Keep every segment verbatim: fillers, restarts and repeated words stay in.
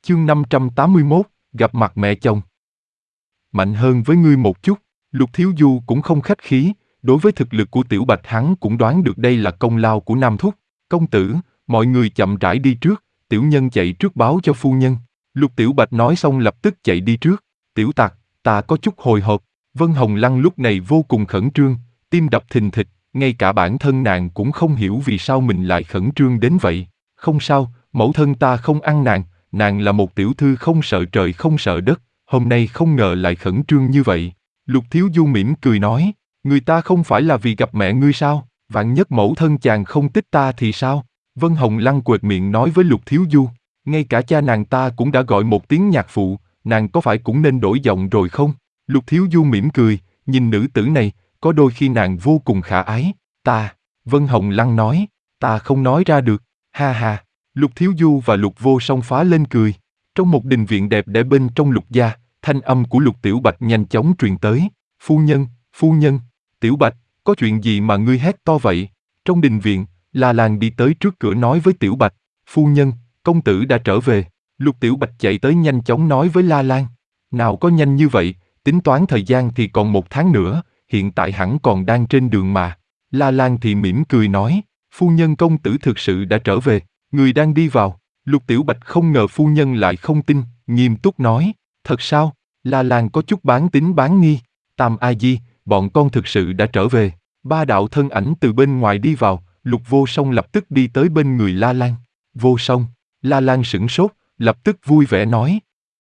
Chương năm trăm tám mươi mốt, gặp mặt mẹ chồng. Mạnh hơn với ngươi một chút, Lục Thiếu Du cũng không khách khí, đối với thực lực của Tiểu Bạch hắn cũng đoán được đây là công lao của Nam Thúc. Công tử, mọi người chậm rãi đi trước, tiểu nhân chạy trước báo cho phu nhân. Lục Tiểu Bạch nói xong lập tức chạy đi trước. Tiểu Tặc, ta có chút hồi hộp. Vân Hồng Lăng lúc này vô cùng khẩn trương, tim đập thình thịch, ngay cả bản thân nàng cũng không hiểu vì sao mình lại khẩn trương đến vậy. Không sao, mẫu thân ta không ăn nàng, nàng là một tiểu thư không sợ trời không sợ đất, hôm nay không ngờ lại khẩn trương như vậy. Lục Thiếu Du mỉm cười nói, người ta không phải là vì gặp mẹ ngươi sao, vạn nhất mẫu thân chàng không thích ta thì sao? Vân Hồng Lăng quệt miệng nói với Lục Thiếu Du, ngay cả cha nàng ta cũng đã gọi một tiếng nhạc phụ, nàng có phải cũng nên đổi giọng rồi không? Lục Thiếu Du mỉm cười, nhìn nữ tử này, có đôi khi nàng vô cùng khả ái. Ta, Vân Hồng Lăng nói, ta không nói ra được, ha ha. Lục Thiếu Du và Lục Vô Song phá lên cười. Trong một đình viện đẹp đẽ bên trong Lục gia, thanh âm của Lục Tiểu Bạch nhanh chóng truyền tới. Phu nhân, phu nhân, Tiểu Bạch, có chuyện gì mà ngươi hét to vậy? Trong đình viện, La Lan đi tới trước cửa nói với Tiểu Bạch, phu nhân, công tử đã trở về. Lục Tiểu Bạch chạy tới nhanh chóng nói với La Lan, nào có nhanh như vậy, tính toán thời gian thì còn một tháng nữa, hiện tại hẳn còn đang trên đường mà. La Lan thì mỉm cười nói, phu nhân công tử thực sự đã trở về, người đang đi vào. Lục Tiểu Bạch không ngờ phu nhân lại không tin, nghiêm túc nói, thật sao? La Lan có chút bán tín bán nghi. Tam A Di, bọn con thực sự đã trở về. Ba đạo thân ảnh từ bên ngoài đi vào, Lục Vô Song lập tức đi tới bên người La Lan. Vô Song, La Lan sửng sốt, lập tức vui vẻ nói.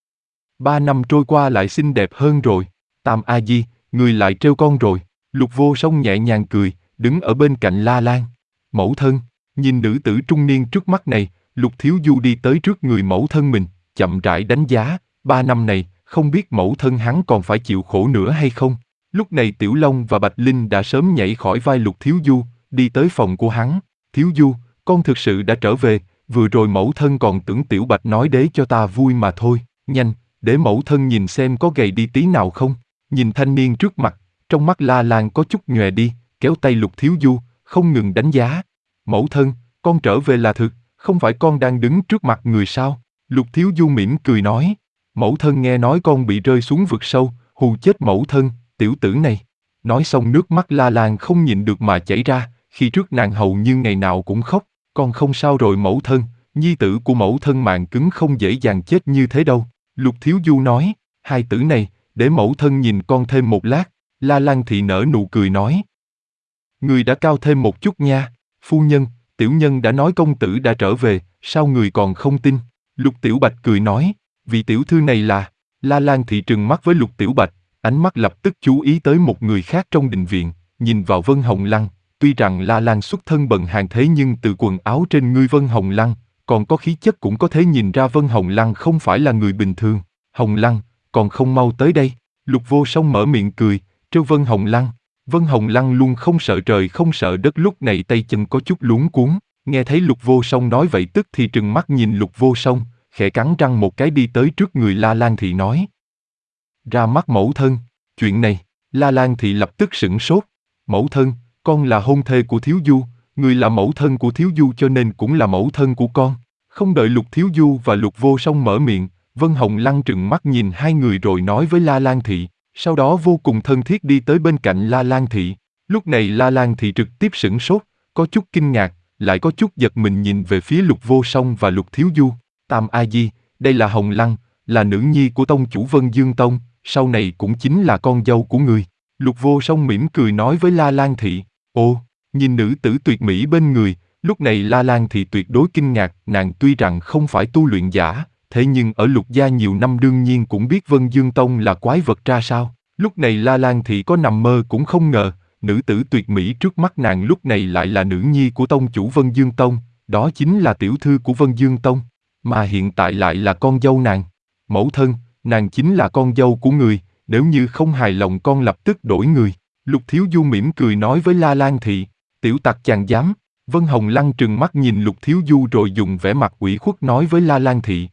Ba năm trôi qua lại xinh đẹp hơn rồi. Tam A Di, người lại trêu con rồi. Lục Vô Song nhẹ nhàng cười, đứng ở bên cạnh La Lan. Mẫu thân, nhìn nữ tử trung niên trước mắt này, Lục Thiếu Du đi tới trước người mẫu thân mình, chậm rãi đánh giá, ba năm này, không biết mẫu thân hắn còn phải chịu khổ nữa hay không. Lúc này Tiểu Long và Bạch Linh đã sớm nhảy khỏi vai Lục Thiếu Du, đi tới phòng của hắn. Thiếu Du, con thực sự đã trở về, vừa rồi mẫu thân còn tưởng Tiểu Bạch nói để cho ta vui mà thôi. Nhanh, để mẫu thân nhìn xem có gầy đi tí nào không. Nhìn thanh niên trước mặt, trong mắt La Lan có chút nhòe đi, kéo tay Lục Thiếu Du, không ngừng đánh giá. Mẫu thân, con trở về là thực, không phải con đang đứng trước mặt người sao? Lục Thiếu Du mỉm cười nói, mẫu thân nghe nói con bị rơi xuống vực sâu, hù chết mẫu thân, tiểu tử này. Nói xong nước mắt La Lan không nhịn được mà chảy ra, khi trước nàng hầu như ngày nào cũng khóc, con không sao rồi mẫu thân, nhi tử của mẫu thân màng cứng không dễ dàng chết như thế đâu. Lục Thiếu Du nói, hai tử này, để mẫu thân nhìn con thêm một lát. La Lan thị nở nụ cười nói, người đã cao thêm một chút nha, phu nhân, tiểu nhân đã nói công tử đã trở về, sao người còn không tin? Lục Tiểu Bạch cười nói, vị tiểu thư này là, La Lan thị trừng mắt với Lục Tiểu Bạch, ánh mắt lập tức chú ý tới một người khác trong đình viện, nhìn vào Vân Hồng Lăng, tuy rằng La Lan xuất thân bần hàn thế nhưng từ quần áo trên người Vân Hồng Lăng, còn có khí chất cũng có thể nhìn ra Vân Hồng Lăng không phải là người bình thường. Hồng Lăng, còn không mau tới đây. Lục Vô Song mở miệng cười, trêu Vân Hồng Lăng. Vân Hồng Lăng luôn không sợ trời không sợ đất, lúc này tay chân có chút luống cuống, nghe thấy Lục Vô Song nói vậy tức thì trừng mắt nhìn Lục Vô Song, khẽ cắn răng một cái đi tới trước người La Lan thị nói. Ra mắt mẫu thân, chuyện này, La Lan thị lập tức sửng sốt. Mẫu thân, con là hôn thê của Thiếu Du, người là mẫu thân của Thiếu Du cho nên cũng là mẫu thân của con. Không đợi Lục Thiếu Du và Lục Vô Song mở miệng, Vân Hồng Lăng trừng mắt nhìn hai người rồi nói với La Lan thị, sau đó vô cùng thân thiết đi tới bên cạnh La Lan thị. Lúc này La Lan thị trực tiếp sửng sốt, có chút kinh ngạc, lại có chút giật mình nhìn về phía Lục Vô Song và Lục Thiếu Du. Tam A Di, đây là Hồng Lăng, là nữ nhi của tông chủ Vân Dương Tông, sau này cũng chính là con dâu của người. Lục Vô Song mỉm cười nói với La Lan thị. Ô, nhìn nữ tử tuyệt mỹ bên người, lúc này La Lan thị tuyệt đối kinh ngạc, nàng tuy rằng không phải tu luyện giả, thế nhưng ở Lục gia nhiều năm đương nhiên cũng biết Vân Dương Tông là quái vật ra sao. Lúc này La Lan thị có nằm mơ cũng không ngờ, nữ tử tuyệt mỹ trước mắt nàng lúc này lại là nữ nhi của tông chủ Vân Dương Tông, đó chính là tiểu thư của Vân Dương Tông, mà hiện tại lại là con dâu nàng. Mẫu thân, nàng chính là con dâu của người, nếu như không hài lòng con lập tức đổi người. Lục Thiếu Du mỉm cười nói với La Lan thị, tiểu tặc chàng dám. Vân Hồng Lăng trừng mắt nhìn Lục Thiếu Du rồi dùng vẻ mặt ủy khuất nói với La Lan thị.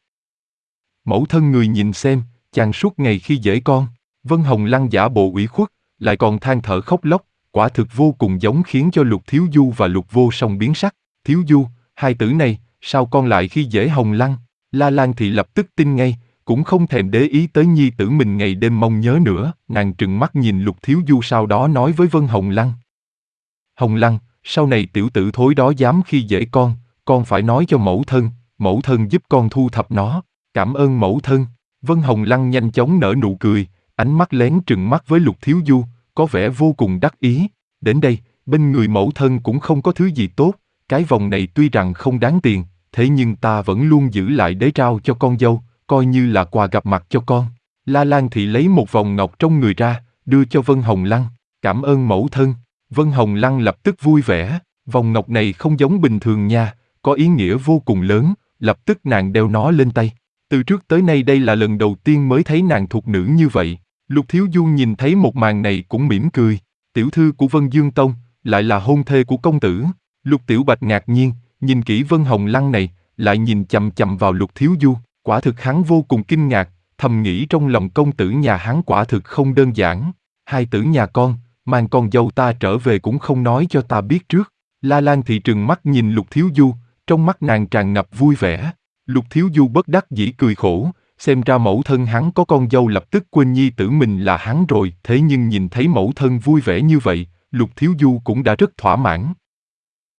Mẫu thân người nhìn xem, chàng suốt ngày khi dễ con. Vân Hồng Lăng giả bộ ủy khuất, lại còn than thở khóc lóc, quả thực vô cùng giống khiến cho Lục Thiếu Du và Lục Vô Song biến sắc. Thiếu Du, hai tử này, sao con lại khi dễ Hồng Lăng? La Lan Thị lập tức tin ngay, cũng không thèm để ý tới nhi tử mình ngày đêm mong nhớ nữa, nàng trừng mắt nhìn Lục Thiếu Du sau đó nói với Vân Hồng Lăng. Hồng Lăng, sau này tiểu tử thối đó dám khi dễ con, con phải nói cho mẫu thân, mẫu thân giúp con thu thập nó, cảm ơn mẫu thân. Vân Hồng Lăng nhanh chóng nở nụ cười, ánh mắt lén trừng mắt với Lục Thiếu Du, có vẻ vô cùng đắc ý. Đến đây, bên người mẫu thân cũng không có thứ gì tốt, cái vòng này tuy rằng không đáng tiền, thế nhưng ta vẫn luôn giữ lại để trao cho con dâu, coi như là quà gặp mặt cho con. La Lan Thị lấy một vòng ngọc trong người ra, đưa cho Vân Hồng Lăng, cảm ơn mẫu thân. Vân Hồng Lăng lập tức vui vẻ, vòng ngọc này không giống bình thường nha, có ý nghĩa vô cùng lớn, lập tức nàng đeo nó lên tay. Từ trước tới nay đây là lần đầu tiên mới thấy nàng thục nữ như vậy. Lục Thiếu Du nhìn thấy một màn này cũng mỉm cười, tiểu thư của Vân Dương Tông, lại là hôn thê của công tử. Lục Tiểu Bạch ngạc nhiên, nhìn kỹ Vân Hồng Lăng này, lại nhìn chằm chằm vào Lục Thiếu Du, quả thực hắn vô cùng kinh ngạc, thầm nghĩ trong lòng công tử nhà hắn quả thực không đơn giản. Hai tử nhà con, mang con dâu ta trở về cũng không nói cho ta biết trước. La Lan Thị trừng mắt nhìn Lục Thiếu Du, trong mắt nàng tràn ngập vui vẻ. Lục Thiếu Du bất đắc dĩ cười khổ, xem ra mẫu thân hắn có con dâu lập tức quên nhi tử mình là hắn rồi. Thế nhưng nhìn thấy mẫu thân vui vẻ như vậy, Lục Thiếu Du cũng đã rất thỏa mãn.